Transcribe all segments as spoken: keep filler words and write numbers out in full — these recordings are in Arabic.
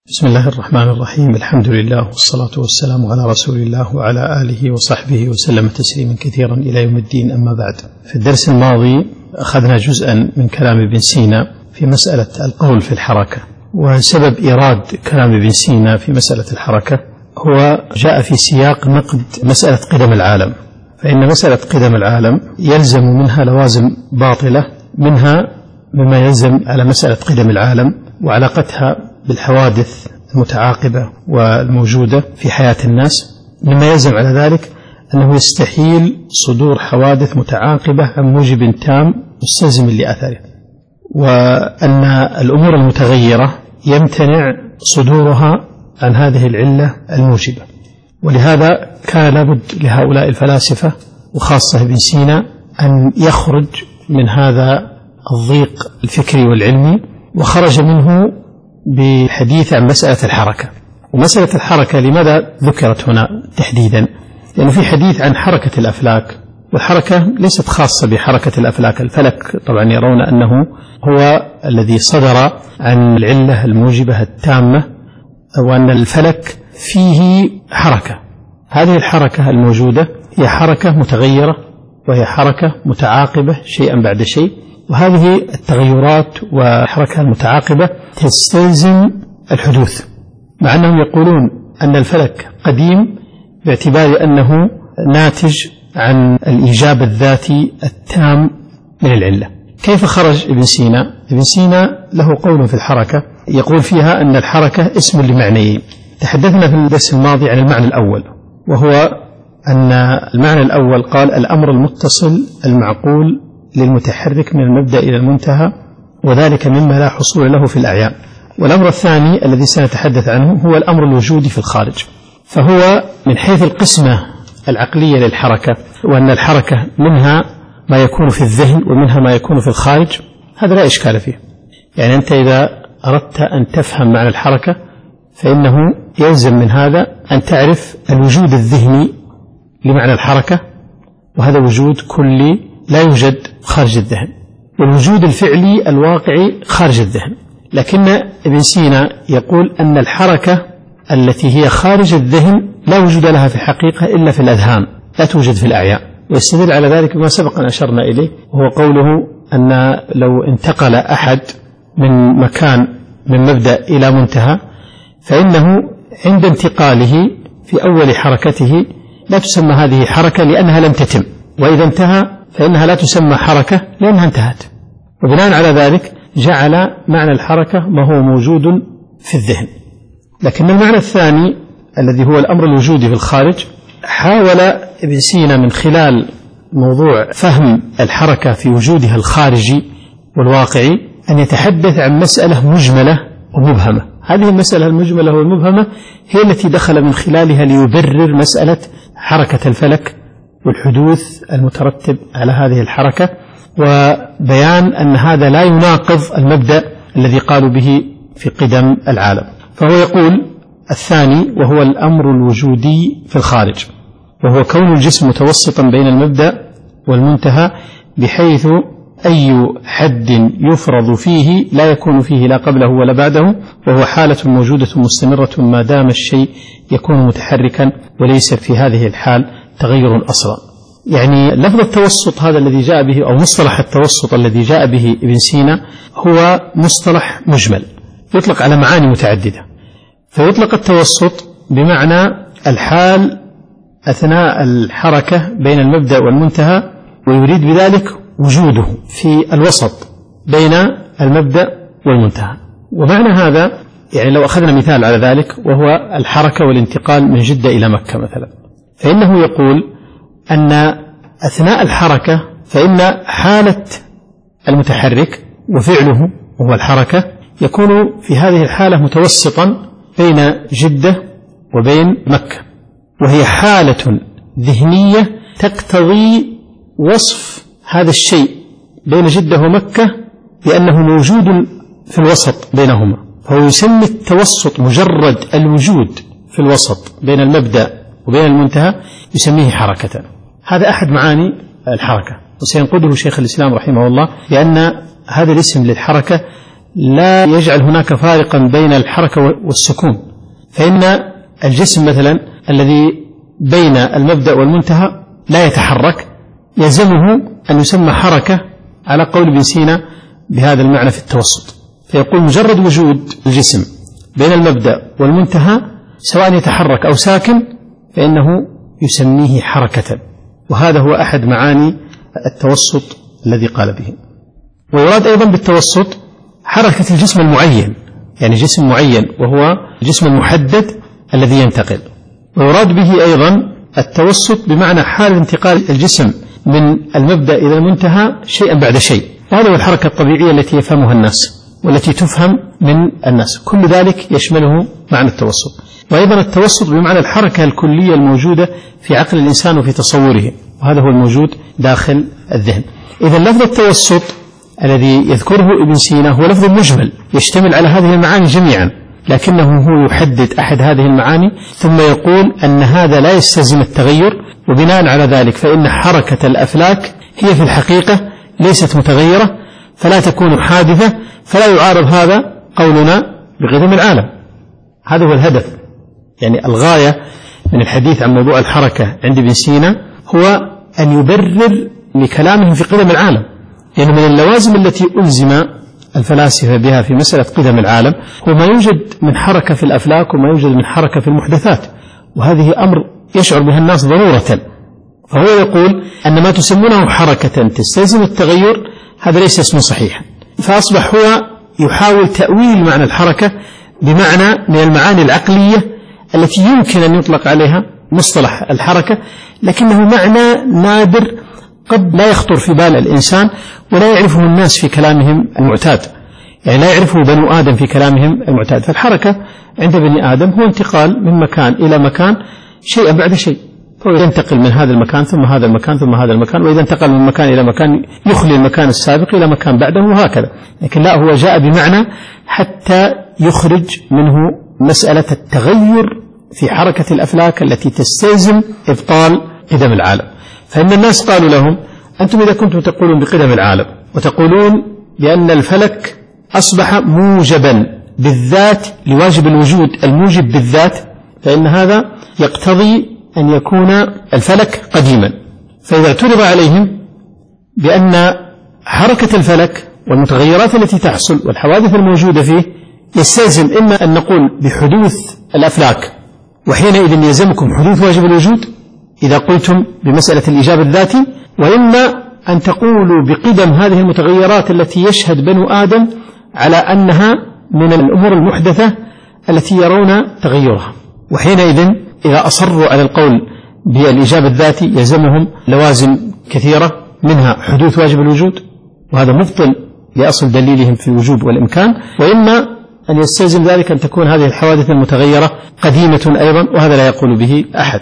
بسم الله الرحمن الرحيم. الحمد لله والصلاة والسلام على رسول الله وعلى آله وصحبه وسلم تسليما كثيرا إلى يوم الدين. أما بعد، في الدرس الماضي أخذنا جزءا من كلام ابن سينا في مسألة القول في الحركة، وسبب إيراد كلام ابن سينا في مسألة الحركة هو جاء في سياق نقد مسألة قدم العالم، فإن مسألة قدم العالم يلزم منها لوازم باطلة، منها مما يلزم على مسألة قدم العالم وعلاقتها بالحوادث المتعاقبة والموجودة في حياة الناس. مما يلزم على ذلك أنه يستحيل صدور حوادث متعاقبة عن موجب تام مستلزم لأثره، وأن الأمور المتغيرة يمتنع صدورها عن هذه العلة الموجبة. ولهذا كان لابد لهؤلاء الفلاسفة وخاصة ابن سينا أن يخرج من هذا الضيق الفكري والعلمي، وخرج منه بحديث عن مسألة الحركة. ومسألة الحركة لماذا ذكرت هنا تحديدا؟ لأنه في حديث عن حركة الأفلاك، والحركة ليست خاصة بحركة الأفلاك. الفلك طبعا يرون أنه هو الذي صدر عن العلة الموجبة التامة، وأن الفلك فيه حركة. هذه الحركة الموجودة هي حركة متغيرة، وهي حركة متعاقبة شيئا بعد شيء، وهذه التغيرات والحركة المتعاقبة تستلزم الحدوث، مع أنهم يقولون أن الفلك قديم باعتبار أنه ناتج عن الإيجاب الذاتي التام من العلة. كيف خرج ابن سينا؟ ابن سينا له قول في الحركة يقول فيها أن الحركة اسم لمعنيين. تحدثنا في الدرس الماضي عن المعنى الأول، وهو أن المعنى الأول قال الأمر المتصل المعقول للمتحرك من المبدأ إلى المنتهى، وذلك مما لا حصول له في الأعيان. والأمر الثاني الذي سنتحدث عنه هو الأمر الوجودي في الخارج، فهو من حيث القسمة العقلية للحركة، وأن الحركة منها ما يكون في الذهن ومنها ما يكون في الخارج، هذا لا إشكال فيه. يعني أنت إذا أردت أن تفهم معنى الحركة فإنه يلزم من هذا أن تعرف الوجود الذهني لمعنى الحركة، وهذا وجود كلي لا يوجد خارج الذهن، والوجود الفعلي الواقعي خارج الذهن. لكن ابن سينا يقول أن الحركة التي هي خارج الذهن لا وجود لها في الحقيقة إلا في الأذهان، لا توجد في الأعيان. ويستدل على ذلك بما سبق أن أشرنا إليه، وهو قوله أن لو انتقل أحد من مكان من مبدأ إلى منتهى فإنه عند انتقاله في أول حركته لا تسمى هذه حركة لأنها لم تتم، وإذا انتهى فإنها لا تسمى حركة لأنها انتهت. وبناء على ذلك جعل معنى الحركة ما هو موجود في الذهن. لكن المعنى الثاني الذي هو الأمر الوجودي في الخارج، حاول ابن سينا من خلال موضوع فهم الحركة في وجودها الخارجي والواقعي أن يتحدث عن مسألة مجملة ومبهمة. هذه المسألة المجملة والمبهمة هي التي دخل من خلالها ليبرر مسألة حركة الفلك والحدوث المترتب على هذه الحركة، وبيان أن هذا لا يناقض المبدأ الذي قالوا به في قدم العالم. فهو يقول الثاني وهو الأمر الوجودي في الخارج، وهو كون الجسم متوسطا بين المبدأ والمنتهى بحيث أي حد يفرض فيه لا يكون فيه لا قبله ولا بعده، وهو حالة موجودة مستمرة ما دام الشيء يكون متحركا وليس في هذه الحال تغير أصلا. يعني لفظ التوسط هذا الذي جاء به، أو مصطلح التوسط الذي جاء به ابن سينا، هو مصطلح مجمل يطلق على معاني متعددة. فيطلق التوسط بمعنى الحال أثناء الحركة بين المبدأ والمنتهى، ويريد بذلك وجوده في الوسط بين المبدأ والمنتهى. ومعنى هذا يعني لو أخذنا مثال على ذلك، وهو الحركة والانتقال من جدة إلى مكة مثلا، فإنه يقول أن أثناء الحركة فإن حالة المتحرك وفعله وهو الحركة يكون في هذه الحالة متوسطا بين جدة وبين مكة، وهي حالة ذهنية تقتضي وصف هذا الشيء بين جدة ومكة بأنه موجود في الوسط بينهما، فهو يسمي التوسط مجرد الوجود في الوسط بين المبدأ وبين المنتهى يسميه حركة. هذا أحد معاني الحركة، وسينقده شيخ الإسلام رحمه الله، لأن هذا الاسم للحركة لا يجعل هناك فارقا بين الحركة والسكون، فإن الجسم مثلا الذي بين المبدأ والمنتهى لا يتحرك يلزمه أن يسمى حركة على قول ابن سينا بهذا المعنى في التوسط، فيقول مجرد وجود الجسم بين المبدأ والمنتهى سواء يتحرك أو ساكن فإنه يسميه حركة، وهذا هو أحد معاني التوسط الذي قال به. ويراد أيضا بالتوسط حركة الجسم المعين، يعني جسم معين وهو الجسم المحدد الذي ينتقل. ويراد به أيضا التوسط بمعنى حال انتقال الجسم من المبدأ إلى المنتهى شيئا بعد شيء، وهذا هو الحركة الطبيعية التي يفهمها الناس والتي تفهم من الناس، كل ذلك يشمله معنى التوسط. وأيضا التوسط بمعنى الحركة الكلية الموجودة في عقل الإنسان وفي تصوره، وهذا هو الموجود داخل الذهن. إذا لفظ التوسط الذي يذكره ابن سينا هو لفظ مجمل يشتمل على هذه المعاني جميعا، لكنه هو يحدد أحد هذه المعاني ثم يقول أن هذا لا يستلزم التغير، وبناء على ذلك فإن حركة الأفلاك هي في الحقيقة ليست متغيرة فلا تكون حادثة، فلا يعارض هذا قولنا بقدم العالم. هذا هو الهدف، يعني الغاية من الحديث عن موضوع الحركة عند ابن سينا هو أن يبرر لكلامهم في قدم العالم، لأن يعني من اللوازم التي ألزم الفلاسفة بها في مسألة قدم العالم هو ما يوجد من حركة في الأفلاك وما يوجد من حركة في المحدثات، وهذه أمر يشعر بها الناس ضرورة. فهو يقول أن ما تسمونه حركة تستلزم التغير هذا ليس اسم صحيح، فأصبح هو يحاول تأويل معنى الحركة بمعنى من المعاني العقلية التي يمكن أن يطلق عليها مصطلح الحركة، لكنه معنى نادر قد لا يخطر في بال الإنسان ولا يعرفه الناس في كلامهم المعتاد، يعني لا يعرفه بنو آدم في كلامهم المعتاد. فالحركة عند بني آدم هو انتقال من مكان إلى مكان شيئا بعد شيء، فهو ينتقل من هذا المكان ثم هذا المكان ثم هذا المكان، وإذا انتقل من مكان إلى مكان يخلي المكان السابق إلى مكان بعده وهكذا. لكن لا، هو جاء بمعنى حتى يخرج منه مسألة التغير في حركة الأفلاك التي تستلزم إبطال قدم العالم. فإن الناس قالوا لهم أنتم إذا كنتم تقولون بقدم العالم وتقولون بأن الفلك أصبح موجبا بالذات لواجب الوجود الموجب بالذات، فإن هذا يقتضي أن يكون الفلك قديما. فإذا اعترض عليهم بأن حركة الفلك والمتغيرات التي تحصل والحوادث الموجودة فيه يستلزم إما أن نقول بحدوث الأفلاك وحينئذ يلزمكم حدوث واجب الوجود إذا قلتم بمسألة الإيجاب الذاتي، وإما أن تقولوا بقدم هذه المتغيرات التي يشهد بنو آدم على أنها من الأمور المحدثة التي يرون تغيرها، وحينئذ إذا أصروا على القول بالإيجاب الذاتي يلزمهم لوازم كثيرة منها حدوث واجب الوجود، وهذا مبطل لأصل دليلهم في الوجوب والإمكان، وإما أن يستلزم ذلك أن تكون هذه الحوادث المتغيرة قديمة أيضا، وهذا لا يقول به أحد.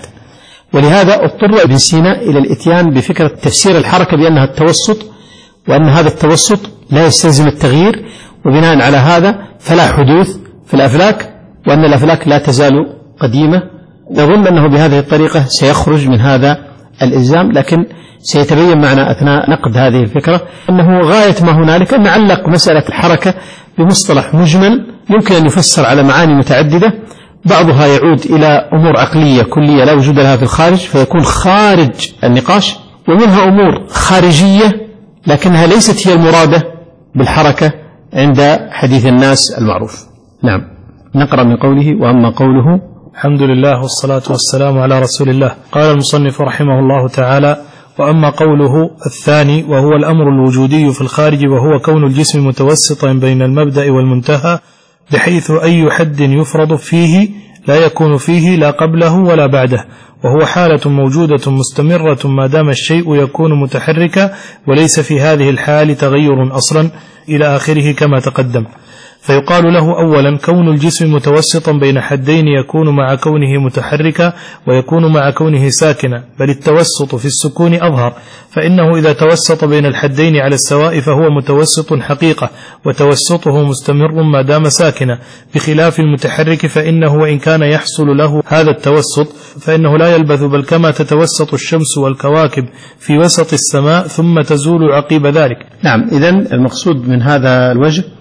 ولهذا اضطر ابن سينا إلى الإتيان بفكرة تفسير الحركة بأنها التوسط، وأن هذا التوسط لا يستلزم التغيير، وبناء على هذا فلا حدوث في الأفلاك، وأن الأفلاك لا تزال قديمة. نظن أنه بهذه الطريقة سيخرج من هذا الإلزام، لكن سيتبين معنا أثناء نقد هذه الفكرة أنه غاية ما هنالك أن نعلق مسألة الحركة بمصطلح مجمل يمكن أن يفسر على معاني متعددة، بعضها يعود إلى أمور عقلية كلية لا وجود لها في الخارج فيكون خارج النقاش، ومنها أمور خارجية لكنها ليست هي المرادة بالحركة عند حديث الناس المعروف. نعم، نقرأ من قوله: وأما قوله الحمد لله والصلاة والسلام على رسول الله. قال المصنف رحمه الله تعالى: وأما قوله الثاني وهو الأمر الوجودي في الخارج، وهو كون الجسم متوسطا بين المبدأ والمنتهى بحيث أي حد يفرض فيه لا يكون فيه لا قبله ولا بعده، وهو حالة موجودة مستمرة ما دام الشيء يكون متحركا وليس في هذه الحال تغير أصلا إلى آخره كما تقدم. فيقال له أولا كون الجسم متوسطا بين حدين يكون مع كونه متحركا ويكون مع كونه ساكنا، بل التوسط في السكون أظهر، فإنه إذا توسط بين الحدين على السواء فهو متوسط حقيقة، وتوسطه مستمر ما دام ساكنا، بخلاف المتحرك فإنه وإن كان يحصل له هذا التوسط فإنه لا يلبث، بل كما تتوسط الشمس والكواكب في وسط السماء ثم تزول عقيب ذلك. نعم، إذن المقصود من هذا الوجه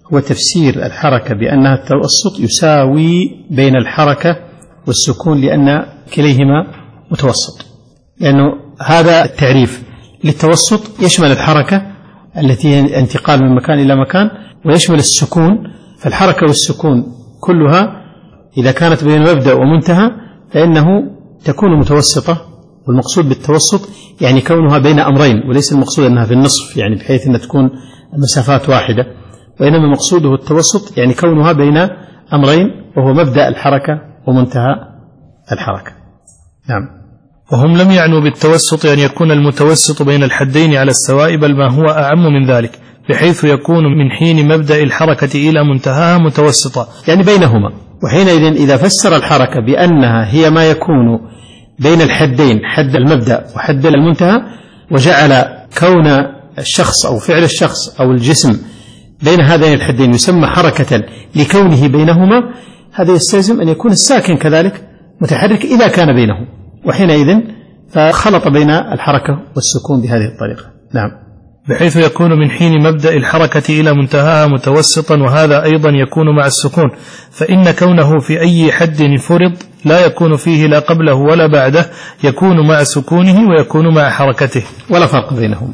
هو تفسير الحركة بأنها التوسط يساوي بين الحركة والسكون لأن كليهما متوسط، لأنه هذا التعريف للتوسط يشمل الحركة التي هي انتقال من مكان إلى مكان، ويشمل السكون. فالحركة والسكون كلها إذا كانت بين مبدأ ومنتهى فإنه تكون متوسطة، والمقصود بالتوسط يعني كونها بين أمرين، وليس المقصود أنها في النصف يعني بحيث أن تكون المسافات واحدة، وإنما مقصوده التوسط يعني كونها بين أمرين، وهو مبدأ الحركة ومنتهى الحركة. نعم. وهم لم يعنوا بالتوسط أن يكون المتوسط بين الحدين على السواء، بل ما هو أعم من ذلك، بحيث يكون من حين مبدأ الحركة إلى منتهاها متوسطة، يعني بينهما. وحينئذ إذا فسر الحركة بأنها هي ما يكون بين الحدين، حد المبدأ وحد المنتهى، وجعل كون الشخص أو فعل الشخص أو الجسم بين هذين الحدين يسمى حركة لكونه بينهما، هذا يستلزم أن يكون الساكن كذلك متحرك إذا كان بينهم، وحينئذ فخلط بين الحركة والسكون بهذه الطريقة. نعم. بحيث يكون من حين مبدأ الحركة إلى منتهاها متوسطا، وهذا أيضا يكون مع السكون، فإن كونه في أي حد فرض لا يكون فيه لا قبله ولا بعده، يكون مع سكونه ويكون مع حركته، ولا فرق بينهما.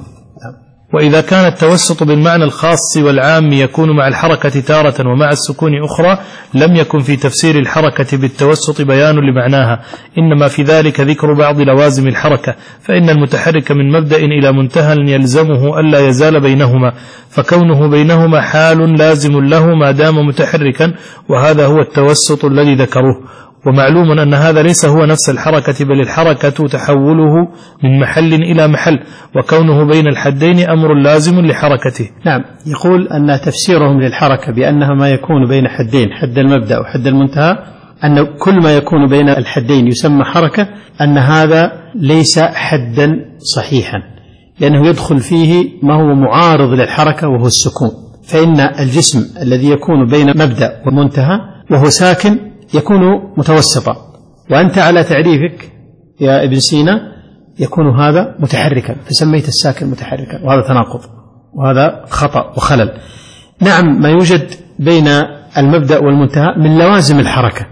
وإذا كان التوسط بالمعنى الخاص والعام يكون مع الحركة تارة ومع السكون أخرى، لم يكن في تفسير الحركة بالتوسط بيان لمعناها، إنما في ذلك ذكر بعض لوازم الحركة، فإن المتحرك من مبدأ إلى منتهى يلزمه ألا يزال بينهما، فكونه بينهما حال لازم له ما دام متحركا، وهذا هو التوسط الذي ذكروه. ومعلوم أن هذا ليس هو نفس الحركة، بل الحركة تحوله من محل إلى محل، وكونه بين الحدين أمر لازم لحركته. نعم. يقول أن تفسيرهم للحركة بأنها ما يكون بين حدين، حد المبدأ وحد المنتهى، أن كل ما يكون بين الحدين يسمى حركة، أن هذا ليس حدا صحيحا، لأنه يدخل فيه ما هو معارض للحركة وهو السكون. فإن الجسم الذي يكون بين مبدأ ومنتهى وهو ساكن يكون متوسطا، وأنت على تعريفك يا ابن سينا يكون هذا متحركا، فسميت الساكن متحركا، وهذا تناقض وهذا خطأ وخلل. نعم، ما يوجد بين المبدأ والمنتهى من لوازم الحركة،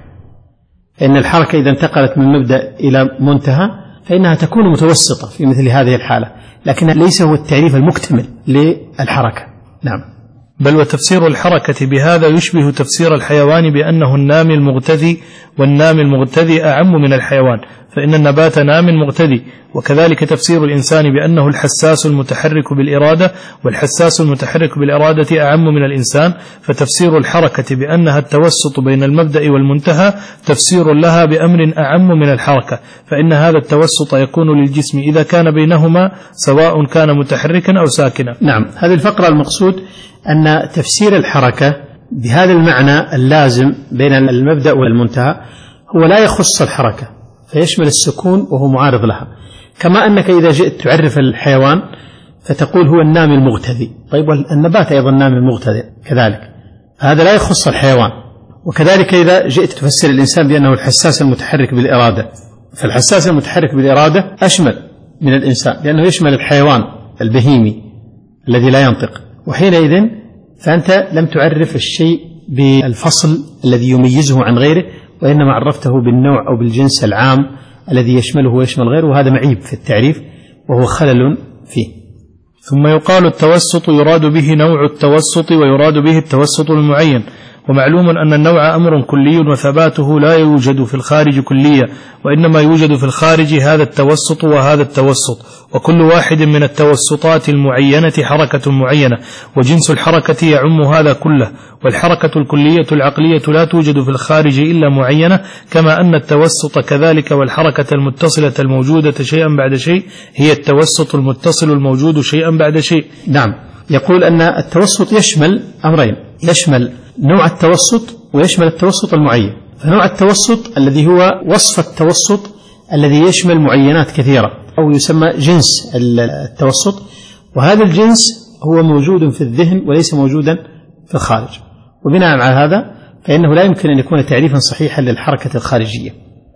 إن الحركة إذا انتقلت من مبدأ إلى منتهى فإنها تكون متوسطة في مثل هذه الحالة، لكن ليس هو التعريف المكتمل للحركة. نعم. بل وتفسير الحركة بهذا يشبه تفسير الحيوان بأنه النامي المغتذي، والنامي المغتذي أعم من الحيوان، فإن النبات نام مغتذي. وكذلك تفسير الإنسان بأنه الحساس المتحرك بالإرادة، والحساس المتحرك بالإرادة أعم من الإنسان، فتفسير الحركة بأنها التوسط بين المبدأ والمنتهى تفسير لها بأمر أعم من الحركة، فإن هذا التوسط يكون للجسم إذا كان بينهما سواء كان متحركا أو ساكنا. نعم. هذه الفقرة المقصود أن تفسير الحركة بهذا المعنى اللازم بين المبدأ والمنتهى هو لا يخص الحركة، فيشمل السكون وهو معارض لها، كما أنك إذا جئت تعرف الحيوان فتقول هو النامي المغتذي، طيب النبات أيضا نامي المغتذي كذلك، هذا لا يخص الحيوان. وكذلك إذا جئت تفسر الإنسان بأنه الحساس المتحرك بالإرادة، فالحساس المتحرك بالإرادة أشمل من الإنسان، لأنه يشمل الحيوان البهيمي الذي لا ينطق، وحينئذ فأنت لم تعرف الشيء بالفصل الذي يميزه عن غيره، وإنما عرفته بالنوع أو بالجنس العام الذي يشمله ويشمل غيره، وهذا معيب في التعريف وهو خلل فيه. ثم يقال التوسط يراد به نوع التوسط، ويراد به التوسط المعين. ومعلوم أن النوع أمر كلي وثباته لا يوجد في الخارج كلية، وإنما يوجد في الخارج هذا التوسط وهذا التوسط، وكل واحد من التوسطات المعينة حركة معينة، وجنس الحركة يعم هذا كله. والحركة الكلية العقلية لا توجد في الخارج إلا معينة، كما أن التوسط كذلك، والحركة المتصلة الموجودة شيئا بعد شيء هي التوسط المتصل الموجود شيئا بعد شيء. نعم. يقول أن التوسط يشمل أمرين، يشمل نوع التوسط ويشمل التوسط المعين. فنوع التوسط الذي هو وصف التوسط الذي يشمل معينات كثيرة، أو يسمى جنس التوسط، وهذا الجنس هو موجود في الذهن وليس موجودا في الخارج، وبناء على هذا فإنه لا يمكن أن يكون تعريفا صحيحا للحركة الخارجية.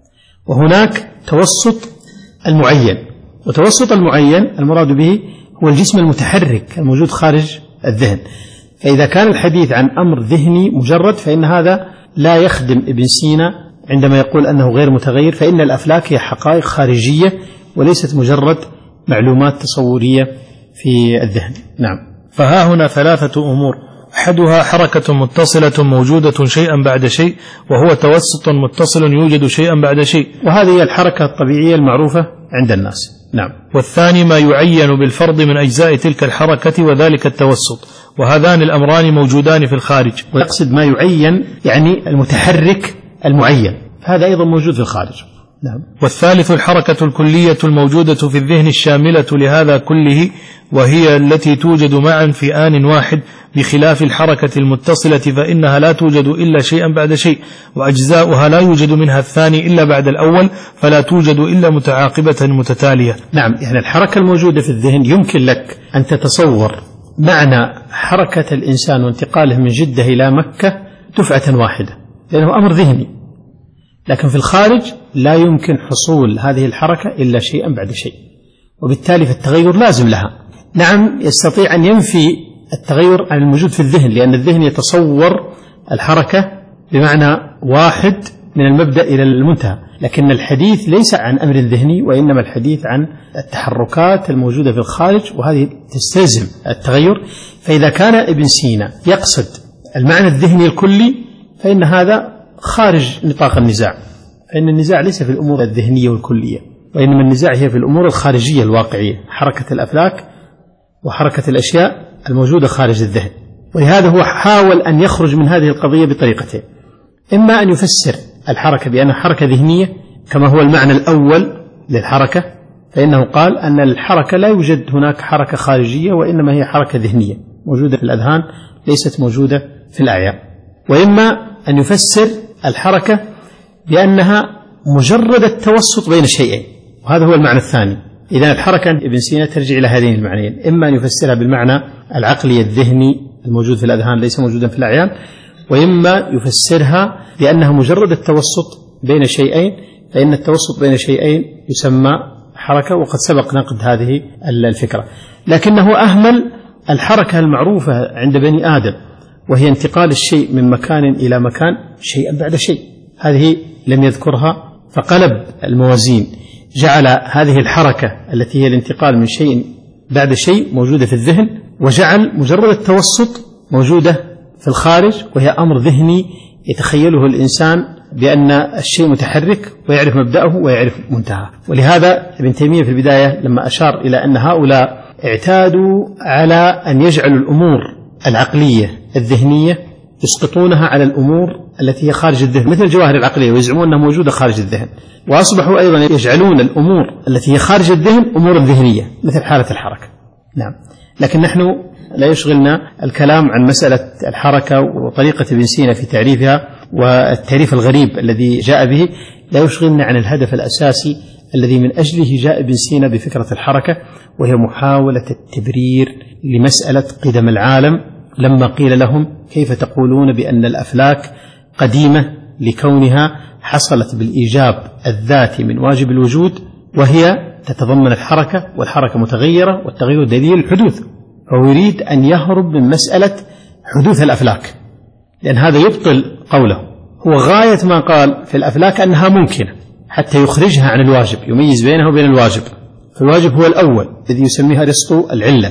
وهناك توسط المعين، وتوسط المعين المراد به هو الجسم المتحرك الموجود خارج الذهن، فإذا كان الحديث عن أمر ذهني مجرد فإن هذا لا يخدم ابن سينا عندما يقول أنه غير متغير، فإن الأفلاك هي حقائق خارجية وليست مجرد معلومات تصورية في الذهن. نعم. فها هنا ثلاثة أمور: أحدها حركة متصلة موجودة شيئا بعد شيء، وهو توسط متصل يوجد شيئا بعد شيء، وهذه هي الحركة الطبيعية المعروفة عند الناس. نعم. والثاني ما يعين بالفرض من أجزاء تلك الحركة وذلك التوسط، وهذان الأمران موجودان في الخارج. ويقصد ما يعين يعني المتحرك المعين، هذا أيضا موجود في الخارج. نعم. والثالث الحركة الكلية الموجودة في الذهن الشاملة لهذا كله، وهي التي توجد معا في آن واحد، بخلاف الحركة المتصلة فإنها لا توجد إلا شيئا بعد شيء، وأجزاؤها لا يوجد منها الثاني إلا بعد الأول، فلا توجد إلا متعاقبة متتالية. نعم، يعني الحركة الموجودة في الذهن يمكن لك أن تتصور معنى حركة الإنسان وانتقاله من جدة إلى مكة دفعة واحدة، لأنه أمر ذهني، لكن في الخارج لا يمكن حصول هذه الحركة إلا شيئا بعد شيء، وبالتالي فالتغير لازم لها. نعم، يستطيع أن ينفي التغير عن الموجود في الذهن، لأن الذهن يتصور الحركة بمعنى واحد من المبدأ إلى المنتهى، لكن الحديث ليس عن أمر ذهني، وإنما الحديث عن التحركات الموجودة في الخارج، وهذه تستلزم التغير. فإذا كان ابن سينا يقصد المعنى الذهني الكلي فإن هذا خارج نطاق النزاع، فإن النزاع ليس في الأمور الذهنية والكلية، وإنما النزاع هي في الأمور الخارجية الواقعية، حركة الأفلاك وحركة الأشياء الموجودة خارج الذهن. ولهذا هو حاول أن يخرج من هذه القضية بطريقتين: إما أن يفسر الحركة بأنها حركة ذهنية كما هو المعنى الأول للحركة، فإنه قال أن الحركة لا يوجد هناك حركة خارجية، وإنما هي حركة ذهنية موجودة في الأذهان ليست موجودة في الأعيان. وإما أن يفسر الحركة بأنها مجرد التوسط بين شيئين، وهذا هو المعنى الثاني. إذا الحركة ابن سينا ترجع إلى هذين المعنيين: إما أن يفسرها بالمعنى العقلي الذهني الموجود في الأذهان ليس موجودا في الأعيان، وإما يفسرها بأنها مجرد التوسط بين شيئين، فإن التوسط بين شيئين يسمى حركة، وقد سبق نقد هذه الفكرة. لكنه أهمل الحركة المعروفة عند بني آدم، وهي انتقال الشيء من مكان إلى مكان شيئا بعد شيء، هذه لم يذكرها، فقلب الموازين، جعل هذه الحركة التي هي الانتقال من شيء بعد شيء موجودة في الذهن، وجعل مجرد التوسط موجودة في الخارج، وهي أمر ذهني يتخيله الإنسان بأن الشيء متحرك ويعرف مبدأه ويعرف منتهاه. ولهذا ابن تيمية في البداية لما أشار إلى أن هؤلاء اعتادوا على أن يجعلوا الأمور العقلية الذهنية يسقطونها على الأمور التي هي خارج الذهن، مثل الجواهر العقلية، ويزعمون أنها موجودة خارج الذهن، وأصبحوا أيضا يجعلون الأمور التي هي خارج الذهن أمور ذهنية مثل حالة الحركة. نعم، لكن نحن لا يشغلنا الكلام عن مسألة الحركة وطريقة ابن سينا في تعريفها والتعريف الغريب الذي جاء به، لا يشغلنا عن الهدف الأساسي الذي من أجله جاء ابن سينا بفكرة الحركة، وهي محاولة التبرير لمسألة قدم العالم، لما قيل لهم: كيف تقولون بأن الأفلاك قديمة لكونها حصلت بالإيجاب الذاتي من واجب الوجود، وهي تتضمن الحركة، والحركة متغيرة، والتغير دليل الحدوث. فهو يريد أن يهرب من مسألة حدوث الأفلاك، لأن هذا يبطل قوله. هو غاية ما قال في الأفلاك أنها ممكنة حتى يخرجها عن الواجب، يميز بينها وبين الواجب. فالواجب هو الأول الذي يسميه أرسطو العلة،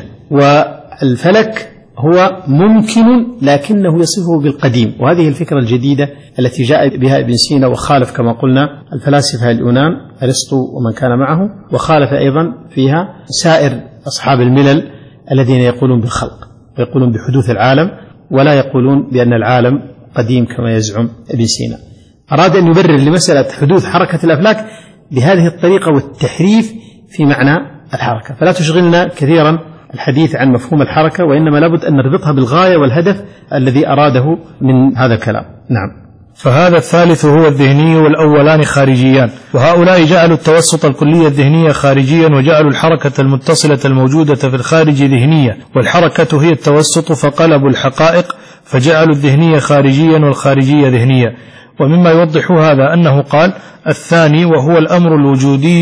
والفلك هو ممكن لكنه يصفه بالقديم. وهذه الفكرة الجديدة التي جاء بها ابن سينا، وخالف كما قلنا الفلاسفة اليونان أرسطو ومن كان معه، وخالف أيضا فيها سائر أصحاب الملل الذين يقولون بالخلق ويقولون بحدوث العالم، ولا يقولون بأن العالم قديم كما يزعم ابن سينا. أراد أن يبرر لمسألة حدوث حركة الأفلاك بهذه الطريقة والتحريف في معنى الحركة. فلا تشغلنا كثيرا الحديث عن مفهوم الحركة، وإنما لابد أن نربطها بالغاية والهدف الذي أراده من هذا الكلام. نعم. فهذا الثالث هو الذهني، والأولان خارجيان، وهؤلاء جعلوا التوسط الكلي الذهنية خارجيا، وجعلوا الحركة المتصلة الموجودة في الخارج ذهنية، والحركة هي التوسط، فقلبوا الحقائق فجعلوا الذهنية خارجيا والخارجية ذهنية. ومما يوضح هذا أنه قال: الثاني وهو الأمر الوجودي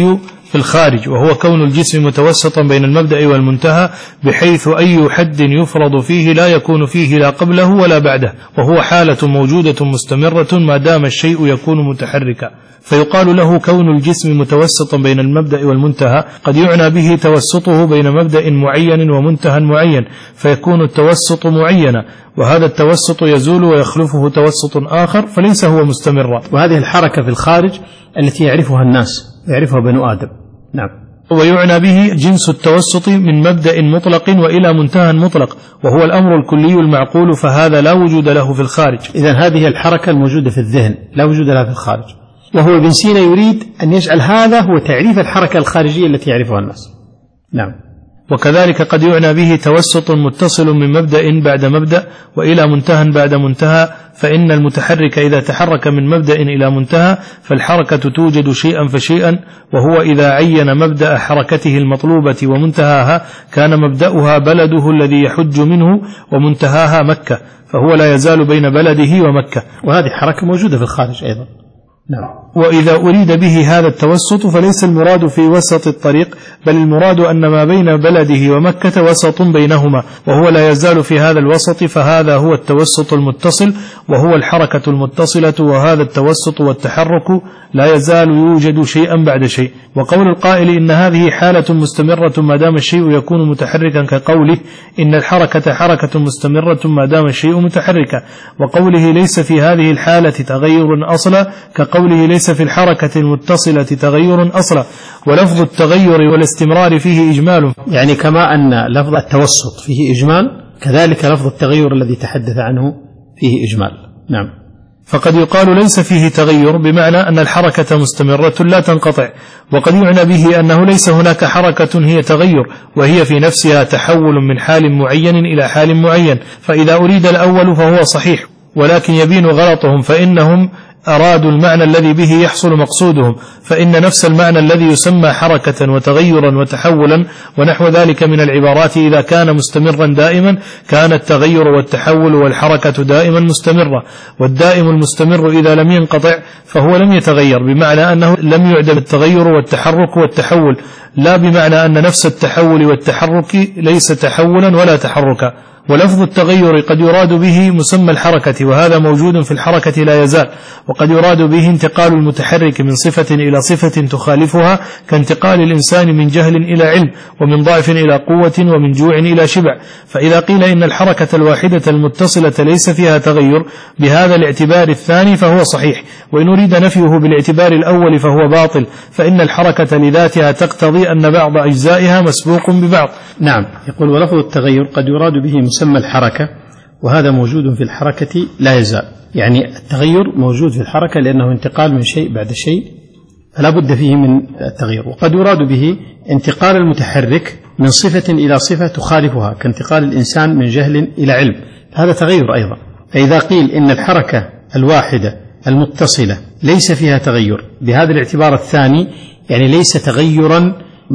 في الخارج، وهو كون الجسم متوسطا بين المبدأ والمنتهى، بحيث أي حد يفرض فيه لا يكون فيه لا قبله ولا بعده، وهو حالة موجودة مستمرة ما دام الشيء يكون متحركا. فيقال له كون الجسم متوسطا بين المبدأ والمنتهى، قد يعنى به توسطه بين مبدأ معين ومنتهى معين، فيكون التوسط معينا، وهذا التوسط يزول ويخلفه توسط آخر، فليس هو مستمرا. وهذه الحركة في الخارج التي يعرفها الناس، يعرفها بنو آدم. نعم. ويعنى به جنس التوسط من مبدأ مطلق وإلى منتهى مطلق، وهو الأمر الكلي المعقول، فهذا لا وجود له في الخارج. إذن هذه الحركة الموجودة في الذهن لا وجود لها في الخارج، وهو ابن سينا يريد أن يجعل هذا هو تعريف الحركة الخارجية التي يعرفها الناس. نعم. وكذلك قد يعنى به توسط متصل من مبدأ بعد مبدأ وإلى منتهى بعد منتهى، فإن المتحرك إذا تحرك من مبدأ إلى منتهى فالحركة توجد شيئا فشيئا، وهو إذا عين مبدأ حركته المطلوبة ومنتهاها كان مبدأها بلده الذي يحج منه ومنتهاها مكة، فهو لا يزال بين بلده ومكة، وهذه حركة موجودة في الخارج أيضا. نعم. وإذا أريد به هذا التوسط فليس المراد في وسط الطريق، بل المراد أن ما بين بلده ومكة وسط بينهما، وهو لا يزال في هذا الوسط، فهذا هو التوسط المتصل، وهو الحركة المتصلة، وهذا التوسط والتحرك لا يزال يوجد شيئا بعد شيء. وقول القائل إن هذه حالة مستمرة ما دام الشيء يكون متحركا، كقوله إن الحركة حركة مستمرة ما دام الشيء متحركا، وقوله ليس في هذه الحالة تغير أصلا، كقوله ليس في الحركة المتصلة تغير أصلا. ولفظ التغير والاستمرار فيه إجمال، يعني كما أن لفظ التوسط فيه إجمال، كذلك لفظ التغير الذي تحدث عنه فيه إجمال. نعم. فقد يقال ليس فيه تغير بمعنى أن الحركة مستمرة لا تنقطع، وقد يعنى به أنه ليس هناك حركة هي تغير، وهي في نفسها تحول من حال معين إلى حال معين. فإذا أريد الأول فهو صحيح، ولكن يبين غلطهم، فإنهم أرادوا المعنى الذي به يحصل مقصودهم، فإن نفس المعنى الذي يسمى حركة وتغيرا وتحولا ونحو ذلك من العبارات إذا كان مستمرا دائما كان التغير والتحول والحركة دائما مستمرة، والدائم المستمر إذا لم ينقطع فهو لم يتغير، بمعنى أنه لم يعدم التغير والتحرك والتحول، لا بمعنى أن نفس التحول والتحرك ليس تحولا ولا تحركا. ولفظ التغير قد يراد به مسمى الحركة، وهذا موجود في الحركة لا يزال، وقد يراد به انتقال المتحرك من صفة إلى صفة تخالفها، كانتقال الإنسان من جهل إلى علم، ومن ضعف إلى قوة، ومن جوع إلى شبع. فإذا قيل إن الحركة الواحدة المتصلة ليس فيها تغير بهذا الاعتبار الثاني فهو صحيح، وإن أريد نفيه بالاعتبار الأول فهو باطل، فإن الحركة لذاتها تقتضي أن بعض أجزائها مسبوق ببعض. نعم. يقول ولفظ التغير قد يراد به مسمى الحركة، وهذا موجود في الحركة لا يزال، يعني التغير موجود في الحركة لأنه انتقال من شيء بعد شيء فلا بد فيه من التغيير. وقد يراد به انتقال المتحرك من صفة إلى صفة تخالفها، كانتقال الإنسان من جهل إلى علم، هذا تغير أيضا. فإذا قيل إن الحركة الواحدة المتصلة ليس فيها تغير بهذا الاعتبار الثاني، يعني ليس تغيرا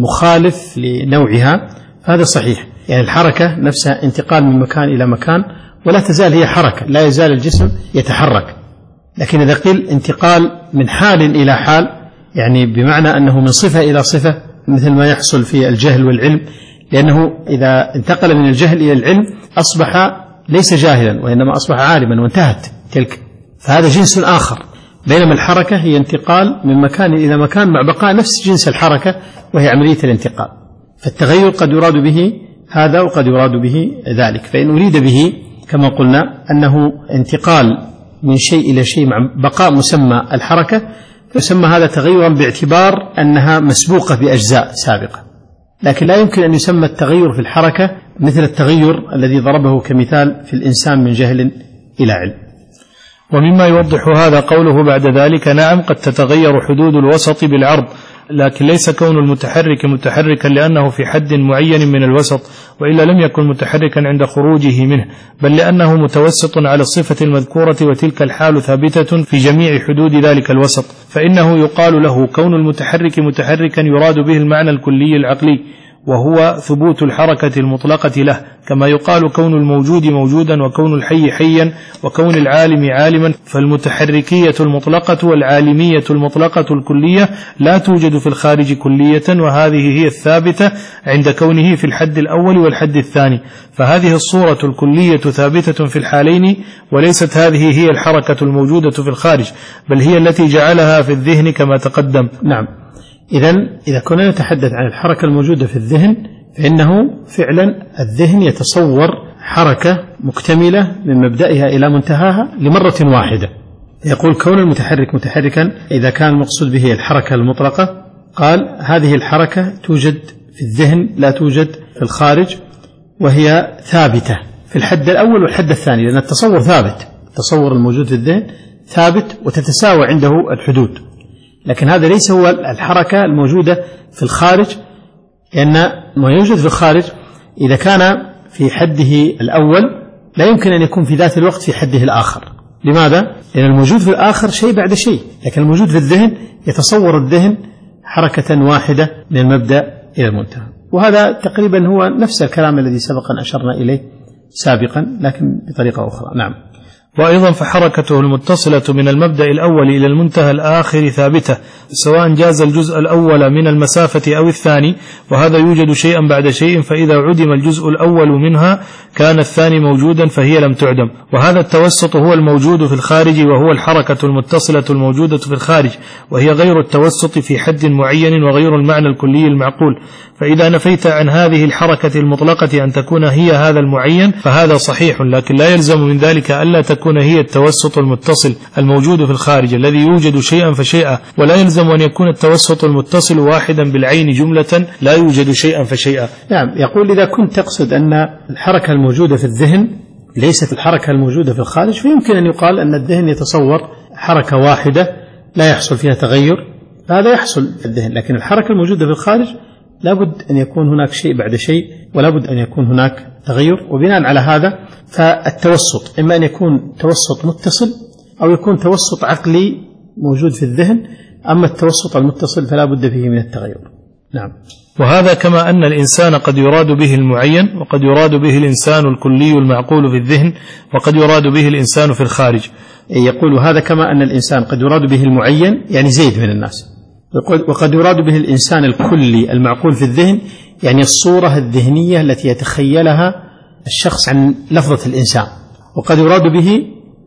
مخالف لنوعها، هذا صحيح، يعني الحركة نفسها انتقال من مكان إلى مكان ولا تزال هي حركة، لا يزال الجسم يتحرك. لكن إذا قيل انتقال من حال إلى حال، يعني بمعنى أنه من صفة إلى صفة، مثل ما يحصل في الجهل والعلم، لأنه إذا انتقل من الجهل إلى العلم أصبح ليس جاهلا وإنما أصبح عالما وانتهت تلك، فهذا جنس آخر. بينما الحركة هي انتقال من مكان إلى مكان مع بقاء نفس جنس الحركة وهي عملية الانتقال. فالتغير قد يراد به هذا وقد يراد به ذلك. فإن أريد به كما قلنا أنه انتقال من شيء إلى شيء مع بقاء مسمى الحركة، فيسمى هذا تغيرا باعتبار أنها مسبوقة بأجزاء سابقة. لكن لا يمكن أن يسمى التغير في الحركة مثل التغير الذي ضربه كمثال في الإنسان من جهل إلى علم. ومما يوضح هذا قوله بعد ذلك نعم قد تتغير حدود الوسط بالعرض، لكن ليس كون المتحرك متحركا لأنه في حد معين من الوسط، وإلا لم يكن متحركا عند خروجه منه، بل لأنه متوسط على الصفة المذكورة، وتلك الحال ثابتة في جميع حدود ذلك الوسط. فإنه يقال له كون المتحرك متحركا يراد به المعنى الكلي العقلي، وهو ثبوت الحركة المطلقة له، كما يقال كون الموجود موجودا وكون الحي حيا وكون العالم عالما. فالمتحركية المطلقة والعالمية المطلقة الكلية لا توجد في الخارج كلية، وهذه هي الثابتة عند كونه في الحد الأول والحد الثاني. فهذه الصورة الكلية ثابتة في الحالين، وليست هذه هي الحركة الموجودة في الخارج، بل هي التي جعلها في الذهن كما تقدم. نعم. إذن إذا كنا نتحدث عن الحركة الموجودة في الذهن، فإنه فعلا الذهن يتصور حركة مكتملة من مبدئها إلى منتهاها لمرة واحدة. يقول كون المتحرك متحركا إذا كان المقصود به الحركة المطلقة، قال هذه الحركة توجد في الذهن لا توجد في الخارج، وهي ثابتة في الحد الأول والحد الثاني، لأن التصور ثابت، التصور الموجود في الذهن ثابت وتتساوى عنده الحدود. لكن هذا ليس هو الحركة الموجودة في الخارج، لأن ما يوجد في الخارج إذا كان في حده الأول لا يمكن أن يكون في ذات الوقت في حده الآخر. لماذا؟ لأن الموجود في الآخر شيء بعد شيء، لكن الموجود في الذهن يتصور الذهن حركة واحدة من المبدأ إلى المنتهى. وهذا تقريبا هو نفس الكلام الذي سبق أن أشرنا إليه سابقا، لكن بطريقة أخرى. نعم. وأيضا فحركته المتصلة من المبدأ الأول إلى المنتهى الآخر ثابتة، سواء جاز الجزء الأول من المسافة أو الثاني، وهذا يوجد شيئا بعد شيء، فإذا عدم الجزء الأول منها كان الثاني موجودا فهي لم تعدم. وهذا التوسط هو الموجود في الخارج، وهو الحركة المتصلة الموجودة في الخارج، وهي غير التوسط في حد معين وغير المعنى الكلي المعقول. فإذا نفيت عن هذه الحركة المطلقة أن تكون هي هذا المعين فهذا صحيح، لكن لا يلزم من ذلك ألا تكون هي التوسط المتصل الموجود في الخارج الذي يوجد شيئا فشيئا، ولا يلزم أن يكون التوسط المتصل واحدا بالعين جملة لا يوجد شيئا فشيئا. نعم. يقول إذا كنت تقصد أن الحركة الموجودة في الذهن ليست الحركة الموجودة في الخارج، فيمكن أن يقال أن الذهن يتصور حركة واحدة لا يحصل فيها تغير، هذا يحصل في الذهن. لكن الحركة الموجودة في الخارج لابد أن يكون هناك شيء بعد شيء، ولابد أن يكون هناك تغير. وبناء على هذا فالتوسط إما أن يكون توسط متصل أو يكون توسط عقلي موجود في الذهن، أما التوسط المتصل فلا بد فيه من التغير. نعم. وهذا كما أن الإنسان قد يراد به المعين، وقد يراد به الإنسان الكلي المعقول في الذهن، وقد يراد به الإنسان في الخارج. يقول هذا كما أن الإنسان قد يراد به المعين، يعني زيد من الناس، وقد يراد به الإنسان الكلي المعقول في الذهن، يعني الصورة الذهنية التي يتخيلها الشخص عن لفظة الإنسان. وقد يراد به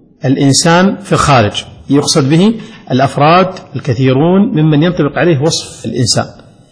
الإنسان في الخارج، يقصد به الأفراد الكثيرون ممن ينطبق عليه وصف الإنسان،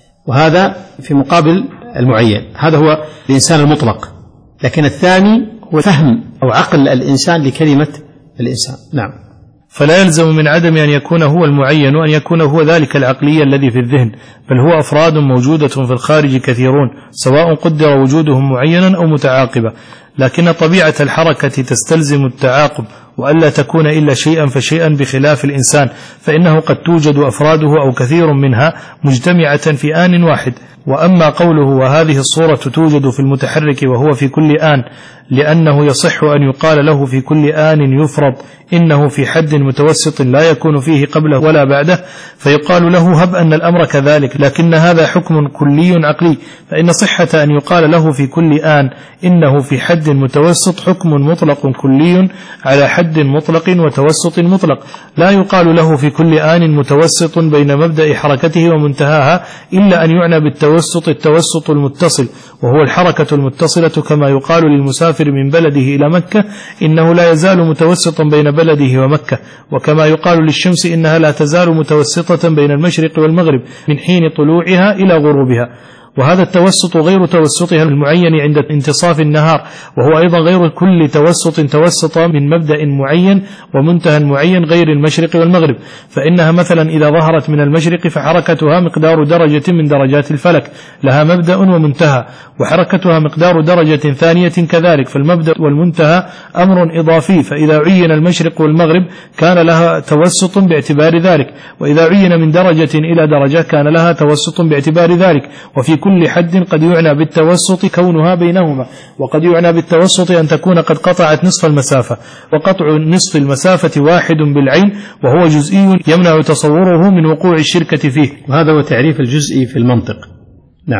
وهذا في مقابل المعين. هذا هو الإنسان المطلق. لكن الثاني هو فهم أو عقل الإنسان لكلمة الإنسان. نعم. فلا يلزم من عدم أن يكون هو المعين وأن يكون هو ذلك العقلية الذي في الذهن، بل هو أفراد موجودة في الخارج كثيرون، سواء قدر وجودهم معينا أو متعاقبا. لكن طبيعة الحركة تستلزم التعاقب، وألا تكون إلا شيئا فشيئا، بخلاف الإنسان فإنه قد توجد أفراده أو كثير منها مجتمعة في آن واحد. وأما قوله وهذه الصورة توجد في المتحرك وهو في كل آن، لأنه يصح أن يقال له في كل آن يفرض إنه في حد متوسط لا يكون فيه قبله ولا بعده، فيقال له هب أن الأمر كذلك، لكن هذا حكم كلي عقلي، فإن صحة أن يقال له في كل آن إنه في حد متوسط حكم مطلق كلي على حد مطلق وتوسط مطلق، لا يقال له في كل آن متوسط بين مبدأ حركته ومنتهاها، إلا أن يعنى بالتوسط التوسط المتصل، وهو الحركة المتصلة، كما يقال للمسافر من بلده إلى مكة إنه لا يزال متوسطا بين بلده ومكة، وكما يقال للشمس إنها لا تزال متوسطة بين المشرق والمغرب من حين طلوعها إلى غروبها. وهذا التوسط غير توسطها المعين عند انتصاف النهار، وهو أيضا غير كل توسط توسط من مبدأ معين ومنتهى معين غير المشرق والمغرب، فإنها مثلا إذا ظهرت من المشرق فحركتها مقدار درجة من درجات الفلك، لها مبدأ ومنتهى، وحركتها مقدار درجة ثانية كذلك، فالمبدأ والمنتهى أمر إضافي، فإذا عين المشرق والمغرب كان لها توسط باعتبار ذلك، وإذا عين من درجة إلى درجة كان لها توسط باعتبار ذلك. وفي كل حد قد يعنى بالتوسط كونها بينهما، وقد يعنى بالتوسط أن تكون قد قطعت نصف المسافة، وقطع نصف المسافة واحد بالعين، وهو جزئي يمنع تصوره من وقوع الشركة فيه. وهذا هو تعريف الجزئي في المنطق. نعم.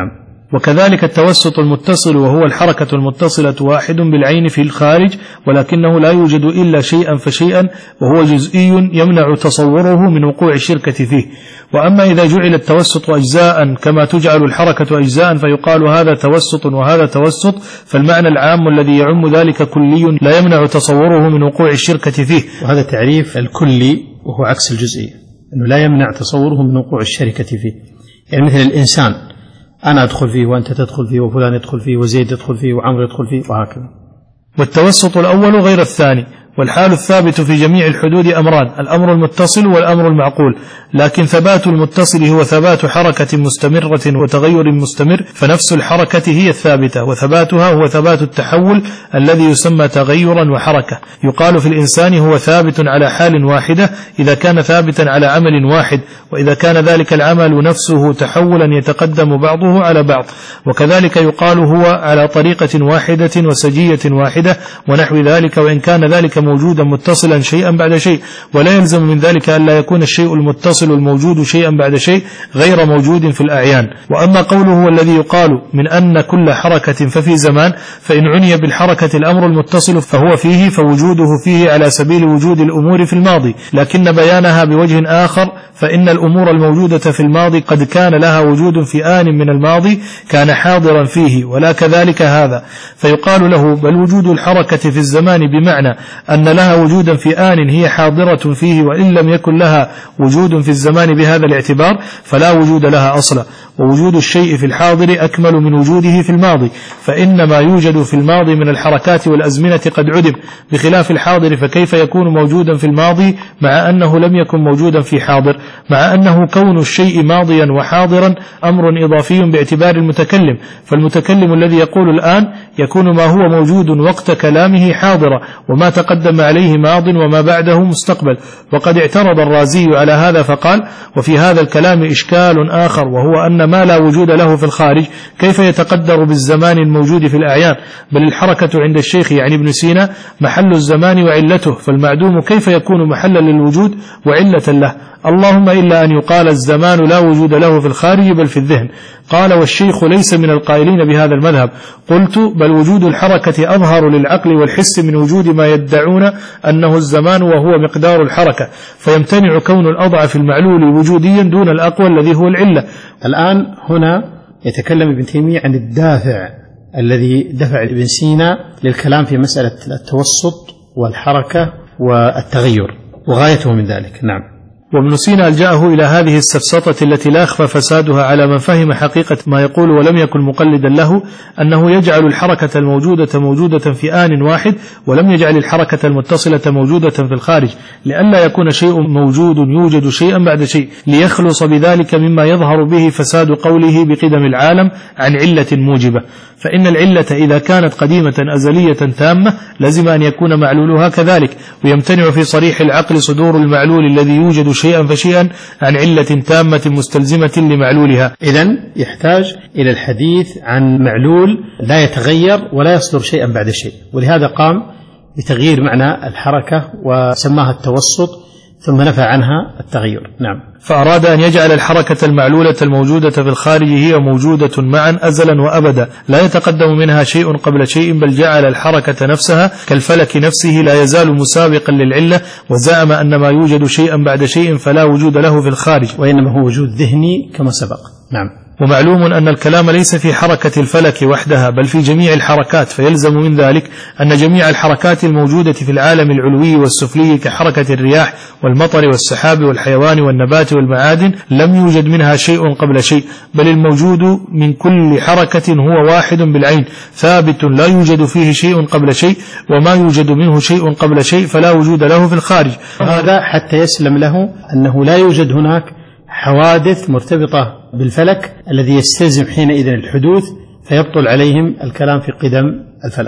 وكذلك التوسط المتصل وهو الحركة المتصلة واحد بالعين في الخارج ولكنه لا يوجد إلا شيئا فشيئا وهو جزئي يمنع تصوره من وقوع الشركة فيه. وأما إذا جعل التوسط أجزاء كما تجعل الحركة أجزاء فيقال هذا توسط وهذا توسط، فالمعنى العام الذي يعم ذلك كلي لا يمنع تصوره من وقوع الشركة فيه. وهذا تعريف الكلي وهو عكس الجزئي، أنه لا يمنع تصوره من وقوع الشركة فيه. يعني مثل الإنسان، أنا أدخل فيه وأنت تدخل فيه وفلان يدخل فيه وزيد يدخل فيه وعمر يدخل فيه وهكذا. والتوسط الأول غير الثاني. والحال الثابت في جميع الحدود أمران: الأمر المتصل والأمر المعقول، لكن ثبات المتصل هو ثبات حركة مستمرة وتغير مستمر، فنفس الحركة هي الثابتة، وثباتها هو ثبات التحول الذي يسمى تغيرا وحركة. يقال في الإنسان هو ثابت على حال واحدة إذا كان ثابتا على عمل واحد، وإذا كان ذلك العمل نفسه تحولا يتقدم بعضه على بعض. وكذلك يقال هو على طريقة واحدة وسجية واحدة ونحو ذلك، وإن كان ذلك موجودا متصلا شيئا بعد شيء، ولا يلزم من ذلك أن لا يكون الشيء المتصل الموجود شيئا بعد شيء غير موجود في الأعيان. وأما قوله الذي يقال من أن كل حركة ففي زمان، فإن عني بالحركة الأمر المتصل فهو فيه، فوجوده فيه على سبيل وجود الأمور في الماضي، لكن بيانها بوجه آخر، فإن الأمور الموجودة في الماضي قد كان لها وجود في آن من الماضي كان حاضرا فيه، ولا كذلك هذا، فيقال له بل وجود الحركة في الزمان بمعنى أن لها وجودا في آن هي حاضرة فيه، وإن لم يكن لها وجود في الزمان بهذا الاعتبار فلا وجود لها أصلا. ووجود الشيء في الحاضر أكمل من وجوده في الماضي، فإن ما يوجد في الماضي من الحركات والأزمنة قد عدم، بخلاف الحاضر، فكيف يكون موجودا في الماضي مع أنه لم يكن موجودا في حاضر، مع أنه كون الشيء ماضيا وحاضرا أمر إضافي باعتبار المتكلم، فالمتكلم الذي يقول الآن يكون ما هو موجود وقت كلامه حاضرا، وما تقدم عليه ماض وما بعده مستقبل. وقد اعترض الرازي على هذا فقال: وفي هذا الكلام إشكال آخر، وهو أن ما لا وجود له في الخارج كيف يتقدر بالزمان الموجود في الأعيان؟ بل الحركة عند الشيخ يعني ابن سينا محل الزمان وعلته، فالمعدوم كيف يكون محلا للوجود وعلة له؟ اللهم إلا أن يقال الزمان لا وجود له في الخارج بل في الذهن. قال: والشيخ ليس من القائلين بهذا المذهب. قلت: بل وجود الحركة أظهر للعقل والحس من وجود ما يدعون أنه الزمان وهو مقدار الحركة، فيمتنع كون الأضعف المعلول وجوديا دون الأقوى الذي هو العلة. الآن هنا يتكلم ابن تيمية عن الدافع الذي دفع ابن سينا للكلام في مسألة التوسط والحركة والتغير، وغايته من ذلك. نعم. وابن سينا ألجأه إلى هذه السفسطة التي لا يخفى فسادها على من فهم حقيقة ما يقول ولم يكن مقلدا له، أنه يجعل الحركة الموجودة موجودة في آن واحد، ولم يجعل الحركة المتصلة موجودة في الخارج، لئلا يكون شيء موجود يوجد شيئا بعد شيء، ليخلص بذلك مما يظهر به فساد قوله بقدم العالم عن علة موجبة. فإن العلة إذا كانت قديمة أزلية تامة لزم أن يكون معلولها كذلك، ويمتنع في صريح العقل صدور المعلول الذي يوجد شيئا فشيئا عن علة تامة مستلزمة لمعلولها. إذن يحتاج إلى الحديث عن معلول لا يتغير ولا يصدر شيئا بعد شيء، ولهذا قام بتغيير معنى الحركة وسماها التوسط، ثم نفى عنها التغير. نعم. فأراد أن يجعل الحركة المعلولة الموجودة في الخارج هي موجودة معا أزلا وأبدا، لا يتقدم منها شيء قبل شيء، بل جعل الحركة نفسها كالفلك نفسه لا يزال مسابقا للعلة، وزعم أن ما يوجد شيئا بعد شيء فلا وجود له في الخارج، وإنما هو وجود ذهني كما سبق. نعم. ومعلوم أن الكلام ليس في حركة الفلك وحدها بل في جميع الحركات، فيلزم من ذلك أن جميع الحركات الموجودة في العالم العلوي والسفلي كحركة الرياح والمطر والسحاب والحيوان والنبات والمعادن لم يوجد منها شيء قبل شيء، بل الموجود من كل حركة هو واحد بالعين ثابت لا يوجد فيه شيء قبل شيء، وما يوجد منه شيء قبل شيء فلا وجود له في الخارج. هذا حتى يسلم له أنه لا يوجد هناك حوادث مرتبطة بالفلك الذي يستلزم حينئذ الحدوث، فيبطل عليهم الكلام في قدم الفلك.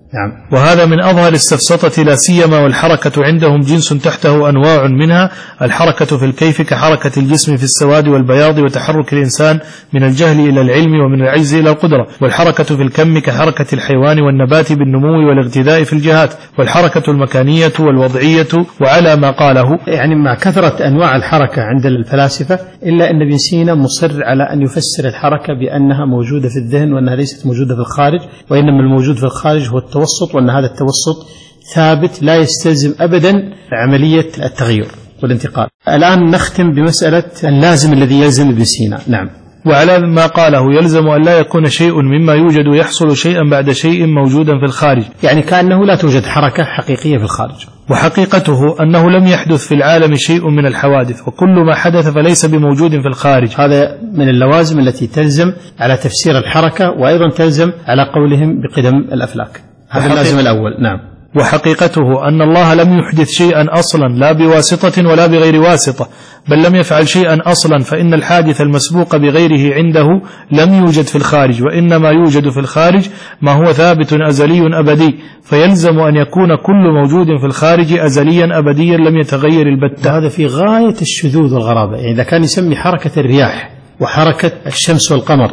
نعم. وهذا من أظهر السفسطة لا سيما والحركة عندهم جنس تحته أنواع منها الحركة في الكيف كحركة الجسم في السواد والبياض وتحرك الإنسان من الجهل إلى العلم ومن العجز إلى القدرة، والحركة في الكم كحركة الحيوان والنبات بالنمو والاغتذاء في الجهات، والحركة المكانية والوضعية. وعلى ما قاله يعني مع كثرة أنواع الحركة عند الفلاسفة إلا أن ابن سينا مصر على أن يفسر الحركة بأنها موجودة في الذهن وأنها ليست موجودة في الخارج، وإنما الموجود في الخارج هو التوسط، وأن هذا التوسط ثابت لا يستلزم أبدا عملية التغير والانتقال. الآن نختم بمسألة اللازم الذي يلزم ابن سينا. نعم. وعلى ما قاله يلزم أن لا يكون شيء مما يوجد يحصل شيئا بعد شيء موجودا في الخارج، يعني كأنه لا توجد حركة حقيقية في الخارج. وحقيقته أنه لم يحدث في العالم شيء من الحوادث، وكل ما حدث فليس بموجود في الخارج. هذا من اللوازم التي تلزم على تفسير الحركة، وأيضا تلزم على قولهم بقدم الأفلاك. هذا اللازم الأول. نعم. وحقيقته أن الله لم يحدث شيئا أصلا لا بواسطة ولا بغير واسطة، بل لم يفعل شيئا أصلا، فإن الحادث المسبوق بغيره عنده لم يوجد في الخارج، وإنما يوجد في الخارج ما هو ثابت أزلي أبدي، فيلزم أن يكون كل موجود في الخارج أزليا أبديا لم يتغير البتة. هذا في غاية الشذوذ والغرابة. يعني إذا كان يسمي حركة الرياح وحركة الشمس والقمر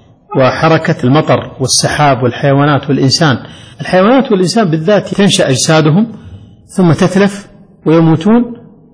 وحركة المطر والسحاب والحيوانات والإنسان، الحيوانات والإنسان بالذات تنشأ أجسادهم ثم تتلف ويموتون،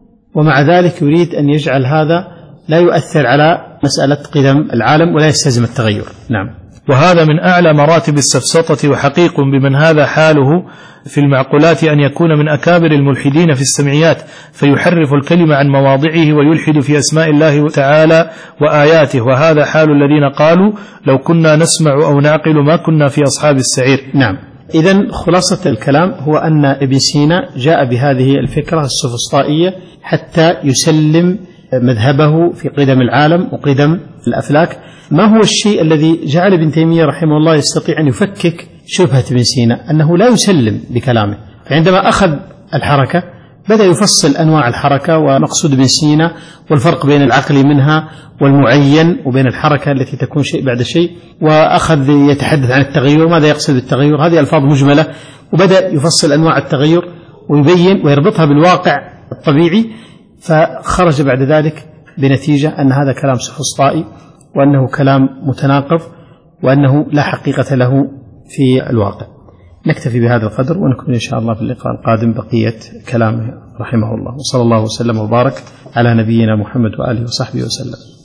ومع ذلك يريد أن يجعل هذا لا يؤثر على مسألة قدم العالم ولا يستلزم التغير. نعم. وهذا من أعلى مراتب السفسطة، وحقيق بمن هذا حاله في المعقولات أن يكون من أكابر الملحدين في السمعيات، فيحرف الكلمة عن مواضعه ويلحد في أسماء الله تعالى وآياته، وهذا حال الذين قالوا لو كنا نسمع أو نعقل ما كنا في أصحاب السعير. نعم. إذن خلاصة الكلام هو أن ابن سينا جاء بهذه الفكرة السفسطائية حتى يسلم مذهبه في قدم العالم وقدم الأفلاك. ما هو الشيء الذي جعل ابن تيمية رحمه الله يستطيع أن يفكك شبهة ابن سينا؟ أنه لا يسلم بكلامه، فعندما أخذ الحركة بدأ يفصل أنواع الحركة ومقصود ابن سينا والفرق بين العقل منها والمعين وبين الحركة التي تكون شيء بعد شيء، وأخذ يتحدث عن التغير وماذا يقصد بالتغير، هذه ألفاظ مجملة، وبدأ يفصل أنواع التغير ويبين ويربطها بالواقع الطبيعي، فخرج بعد ذلك بنتيجة أن هذا كلام سفسطائي، وأنه كلام متناقض، وأنه لا حقيقة له في الواقع. نكتفي بهذا القدر، ونكمل إن شاء الله في اللقاء القادم بقية كلامه رحمه الله، وصلى الله وسلم وبارك على نبينا محمد وآله وصحبه وسلم.